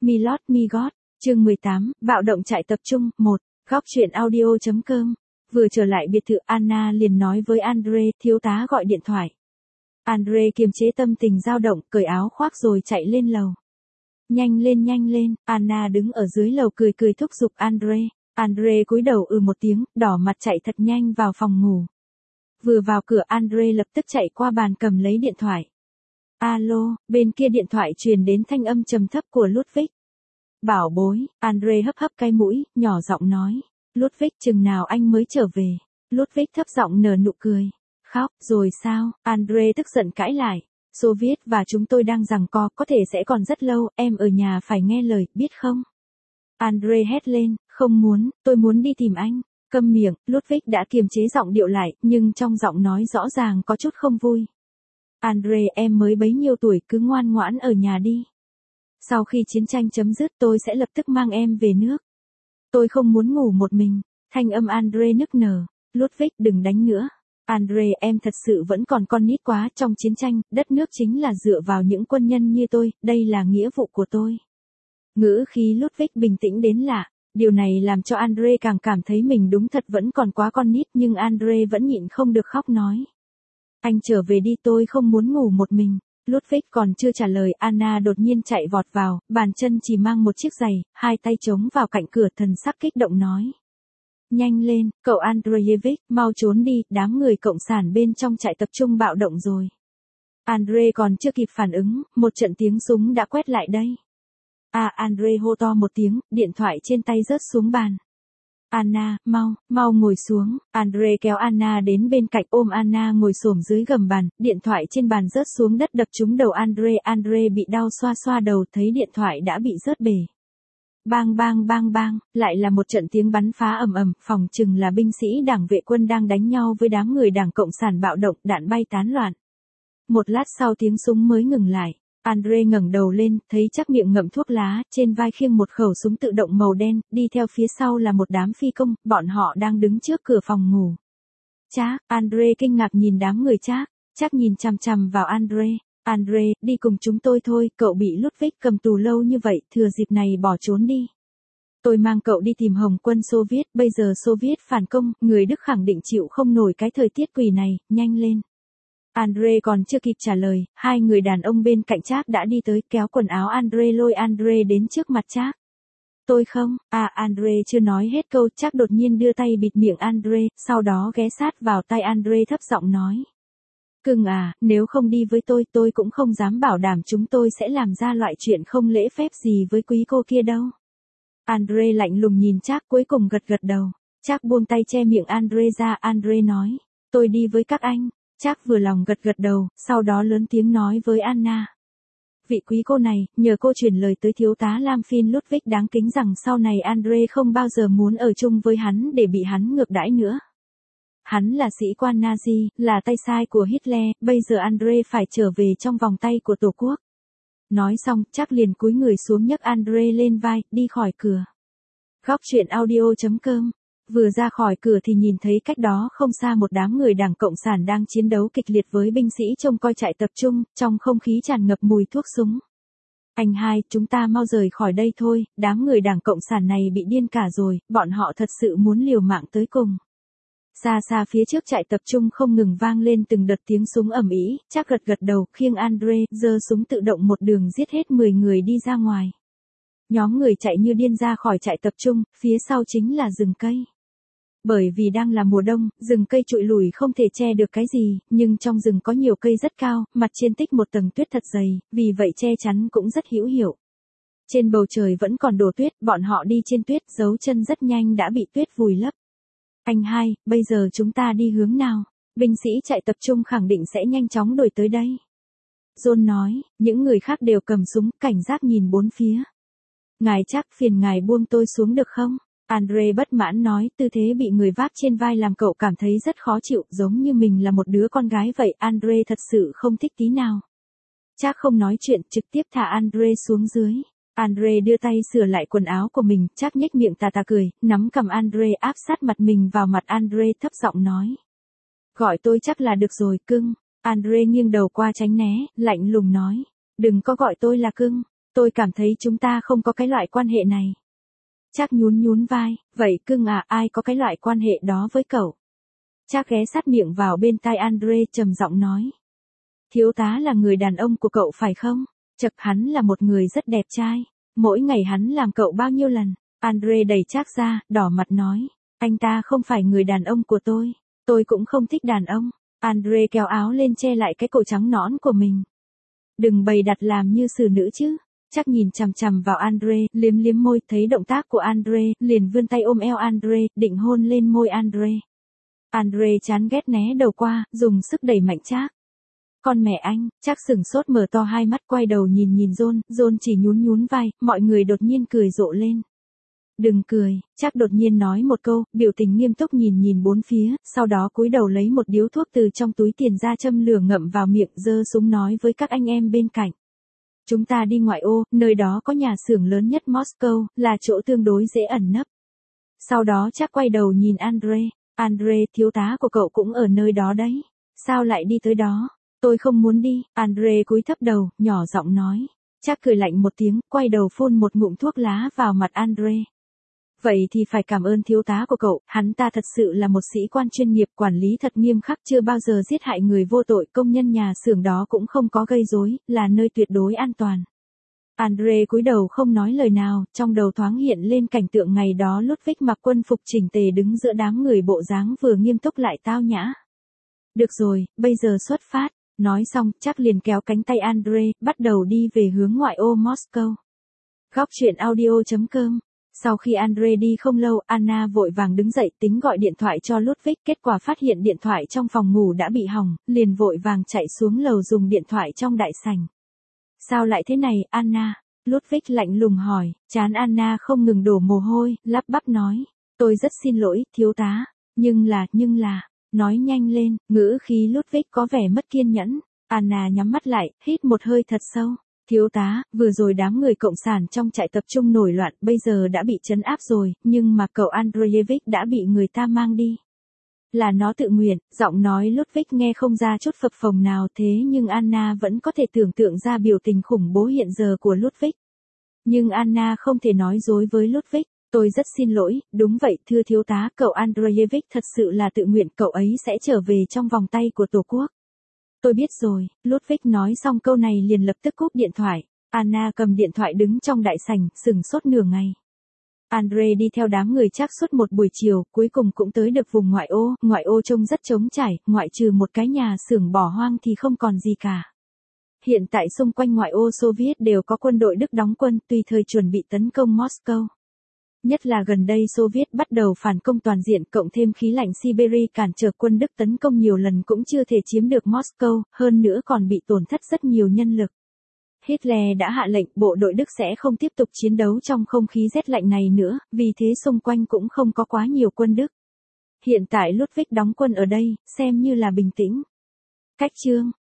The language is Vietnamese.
Milord Migot, chương 18, bạo động trại tập trung, 1, góc truyện audio.com. Vừa trở lại biệt thự Anna liền nói với Andre, thiếu tá gọi điện thoại. Andre kiềm chế tâm tình dao động, cởi áo khoác rồi chạy lên lầu. Nhanh lên, Anna đứng ở dưới lầu cười thúc giục Andre. Andre cúi đầu một tiếng, đỏ mặt chạy thật nhanh vào phòng ngủ. Vừa vào cửa Andre lập tức chạy qua bàn cầm lấy điện thoại. Alo, bên kia điện thoại truyền đến thanh âm trầm thấp của Ludwig. Bảo bối, Andre hấp cái mũi, nhỏ giọng nói. Ludwig, chừng nào anh mới trở về? Ludwig thấp giọng nở nụ cười. Khóc, rồi sao? Andre tức giận cãi lại. Soviet và chúng tôi đang giằng co, có thể sẽ còn rất lâu, em ở nhà phải nghe lời, biết không? Andre hét lên, không muốn, tôi muốn đi tìm anh. Câm miệng, Ludwig đã kiềm chế giọng điệu lại, nhưng trong giọng nói rõ ràng có chút không vui. Andre, em mới bấy nhiêu tuổi, cứ ngoan ngoãn ở nhà đi. Sau khi chiến tranh chấm dứt tôi sẽ lập tức mang em về nước. Tôi không muốn ngủ một mình. Thanh âm Andre nức nở. Ludwig, đừng đánh nữa. Andre, em thật sự vẫn còn con nít quá, trong chiến tranh, đất nước chính là dựa vào những quân nhân như tôi, đây là nghĩa vụ của tôi. Ngữ khí Ludwig bình tĩnh đến lạ. Điều này làm cho Andre càng cảm thấy mình đúng thật vẫn còn quá con nít, nhưng Andre vẫn nhịn không được khóc nói. Anh trở về đi, tôi không muốn ngủ một mình. Ludwig còn chưa trả lời, Anna đột nhiên chạy vọt vào, bàn chân chỉ mang một chiếc giày, hai tay chống vào cạnh cửa, thần sắc kích động nói. Nhanh lên, cậu Andreevich, mau trốn đi, đám người cộng sản bên trong trại tập trung bạo động rồi. Andre còn chưa kịp phản ứng, một trận tiếng súng đã quét lại đây. Andre hô to một tiếng, điện thoại trên tay rớt xuống bàn. Anna, mau ngồi xuống. Andre kéo Anna đến bên cạnh, ôm Anna ngồi xổm dưới gầm bàn, điện thoại trên bàn rớt xuống đất đập trúng đầu Andre. Andre bị đau xoa đầu, thấy điện thoại đã bị rớt bể. Bang, lại là một trận tiếng bắn phá ầm, phòng chừng là binh sĩ đảng vệ quân đang đánh nhau với đám người đảng cộng sản bạo động, đạn bay tán loạn. Một lát sau tiếng súng mới ngừng lại. Andre ngẩng đầu lên, thấy Trác miệng ngậm thuốc lá, trên vai khiêng một khẩu súng tự động màu đen, đi theo phía sau là một đám phi công, bọn họ đang đứng trước cửa phòng ngủ. Trác, Andre kinh ngạc nhìn đám người Trác. Trác nhìn chằm vào Andre. Andre, đi cùng chúng tôi thôi, cậu bị Ludwig cầm tù lâu như vậy, thừa dịp này bỏ trốn đi. Tôi mang cậu đi tìm Hồng quân Xô Viết, bây giờ Xô Viết phản công, người Đức khẳng định chịu không nổi cái thời tiết quỷ này, nhanh lên. Andre còn chưa kịp trả lời, hai người đàn ông bên cạnh Trác đã đi tới, kéo quần áo Andre, lôi Andre đến trước mặt Trác. Tôi không, Andre chưa nói hết câu, Trác đột nhiên đưa tay bịt miệng Andre, sau đó ghé sát vào tai Andre thấp giọng nói. Cưng nếu không đi với tôi cũng không dám bảo đảm chúng tôi sẽ làm ra loại chuyện không lễ phép gì với quý cô kia đâu. Andre lạnh lùng nhìn Trác, cuối cùng gật đầu. Trác buông tay che miệng Andre ra, Andre nói, tôi đi với các anh. Trác vừa lòng gật đầu, sau đó lớn tiếng nói với Anna. Vị quý cô này, nhờ cô truyền lời tới thiếu tá Lam Phin Ludwig đáng kính rằng sau này Andre không bao giờ muốn ở chung với hắn để bị hắn ngược đãi nữa. Hắn là sĩ quan Nazi, là tay sai của Hitler, bây giờ Andre phải trở về trong vòng tay của Tổ quốc. Nói xong, Trác liền cúi người xuống nhấc Andre lên vai, đi khỏi cửa. Góc truyện audio.com. Vừa ra khỏi cửa thì nhìn thấy cách đó không xa một đám người đảng Cộng sản đang chiến đấu kịch liệt với binh sĩ trông coi trại tập trung, trong không khí tràn ngập mùi thuốc súng. Anh hai, chúng ta mau rời khỏi đây thôi, đám người đảng Cộng sản này bị điên cả rồi, bọn họ thật sự muốn liều mạng tới cùng. Xa phía trước trại tập trung không ngừng vang lên từng đợt tiếng súng ầm ĩ, Trác gật đầu, khiêng Andre, giơ súng tự động một đường giết hết 10 người đi ra ngoài. Nhóm người chạy như điên ra khỏi trại tập trung, phía sau chính là rừng cây. Bởi vì đang là mùa đông, rừng cây trụi lủi không thể che được cái gì, nhưng trong rừng có nhiều cây rất cao, mặt trên tích một tầng tuyết thật dày, vì vậy che chắn cũng rất hữu hiệu. Trên bầu trời vẫn còn đổ tuyết, bọn họ đi trên tuyết, dấu chân rất nhanh đã bị tuyết vùi lấp. Anh hai, bây giờ chúng ta đi hướng nào? Binh sĩ trại tập trung khẳng định sẽ nhanh chóng đuổi tới đây. John nói, những người khác đều cầm súng, cảnh giác nhìn bốn phía. Ngài Trác, phiền ngài buông tôi xuống được không? Andre bất mãn nói, tư thế bị người vác trên vai làm cậu cảm thấy rất khó chịu, giống như mình là một đứa con gái vậy. Andre thật sự không thích tí nào. Trác không nói chuyện, trực tiếp thả Andre xuống dưới. Andre đưa tay sửa lại quần áo của mình, Trác nhếch miệng tà cười, nắm cầm Andre áp sát mặt mình vào mặt Andre, thấp giọng nói. Gọi tôi Trác là được rồi, cưng. Andre nghiêng đầu qua tránh né, lạnh lùng nói. Đừng có gọi tôi là cưng. Tôi cảm thấy chúng ta không có cái loại quan hệ này. Trác nhún vai, vậy cưng à, ai có cái loại quan hệ đó với cậu? Trác ghé sát miệng vào bên tai Andre trầm giọng nói. Thiếu tá là người đàn ông của cậu phải không? Chật, hắn là một người rất đẹp trai. Mỗi ngày hắn làm cậu bao nhiêu lần? Andre đẩy Trác ra, đỏ mặt nói. Anh ta không phải người đàn ông của tôi. Tôi cũng không thích đàn ông. Andre kéo áo lên che lại cái cổ trắng nõn của mình. Đừng bày đặt làm như xử nữ chứ. Trác nhìn chằm chằm vào Andre, liếm liếm môi, thấy động tác của Andre, liền vươn tay ôm eo Andre, định hôn lên môi Andre. Andre chán ghét né đầu qua, dùng sức đẩy mạnh Trác. Con mẹ anh, Trác sửng sốt mở to hai mắt quay đầu nhìn John chỉ nhún vai, mọi người đột nhiên cười rộ lên. Đừng cười, Trác đột nhiên nói một câu, biểu tình nghiêm túc nhìn bốn phía, sau đó cúi đầu lấy một điếu thuốc từ trong túi tiền ra châm lửa ngậm vào miệng, giơ súng nói với các anh em bên cạnh. Chúng ta đi ngoại ô, nơi đó có nhà xưởng lớn nhất Moscow, là chỗ tương đối dễ ẩn nấp. Sau đó Trác quay đầu nhìn Andre, thiếu tá của cậu cũng ở nơi đó đấy. Sao lại đi tới đó? Tôi không muốn đi. Andre cúi thấp đầu, nhỏ giọng nói. Trác cười lạnh một tiếng, quay đầu phun một ngụm thuốc lá vào mặt Andre. Vậy thì phải cảm ơn thiếu tá của cậu, hắn ta thật sự là một sĩ quan chuyên nghiệp, quản lý thật nghiêm khắc, chưa bao giờ giết hại người vô tội, công nhân nhà xưởng đó cũng không có gây rối, là nơi tuyệt đối an toàn. Andre cúi đầu không nói lời nào, trong đầu thoáng hiện lên cảnh tượng ngày đó Ludwig mặc quân phục chỉnh tề đứng giữa đám người, bộ dáng vừa nghiêm túc lại tao nhã. Được rồi, bây giờ xuất phát. Nói xong, Trác liền kéo cánh tay Andre, bắt đầu đi về hướng ngoại ô Moscow. Góc truyện audio.com. Sau khi Andre đi không lâu, Anna vội vàng đứng dậy tính gọi điện thoại cho Ludwig, kết quả phát hiện điện thoại trong phòng ngủ đã bị hỏng, liền vội vàng chạy xuống lầu dùng điện thoại trong đại sảnh. Sao lại thế này, Anna? Ludwig lạnh lùng hỏi, trán Anna không ngừng đổ mồ hôi, lắp bắp nói. Tôi rất xin lỗi, thiếu tá. Nhưng là, nói nhanh lên, ngữ khí Ludwig có vẻ mất kiên nhẫn. Anna nhắm mắt lại, hít một hơi thật sâu. Thiếu tá, vừa rồi đám người cộng sản trong trại tập trung nổi loạn, bây giờ đã bị trấn áp rồi, nhưng mà cậu Andreevich đã bị người ta mang đi. Là nó tự nguyện, giọng nói Ludwig nghe không ra chút phập phồng nào, thế nhưng Anna vẫn có thể tưởng tượng ra biểu tình khủng bố hiện giờ của Ludwig. Nhưng Anna không thể nói dối với Ludwig. Tôi rất xin lỗi, đúng vậy thưa thiếu tá, cậu Andreevich thật sự là tự nguyện, cậu ấy sẽ trở về trong vòng tay của Tổ quốc. Tôi biết rồi, Ludwig nói xong câu này liền lập tức cúp điện thoại. Anna cầm điện thoại đứng trong đại sảnh, sửng sốt nửa ngày. Andre đi theo đám người Trác suốt một buổi chiều, cuối cùng cũng tới được vùng ngoại ô trông rất trống trải, ngoại trừ một cái nhà xưởng bỏ hoang thì không còn gì cả. Hiện tại xung quanh ngoại ô Xô Viết đều có quân đội Đức đóng quân, tùy thời chuẩn bị tấn công Moscow. Nhất là gần đây Xô Viết bắt đầu phản công toàn diện, cộng thêm khí lạnh Siberia cản trở quân Đức tấn công nhiều lần cũng chưa thể chiếm được Moscow, hơn nữa còn bị tổn thất rất nhiều nhân lực. Hitler đã hạ lệnh bộ đội Đức sẽ không tiếp tục chiến đấu trong không khí rét lạnh này nữa, vì thế xung quanh cũng không có quá nhiều quân Đức. Hiện tại Ludwig đóng quân ở đây, xem như là bình tĩnh. Cách chương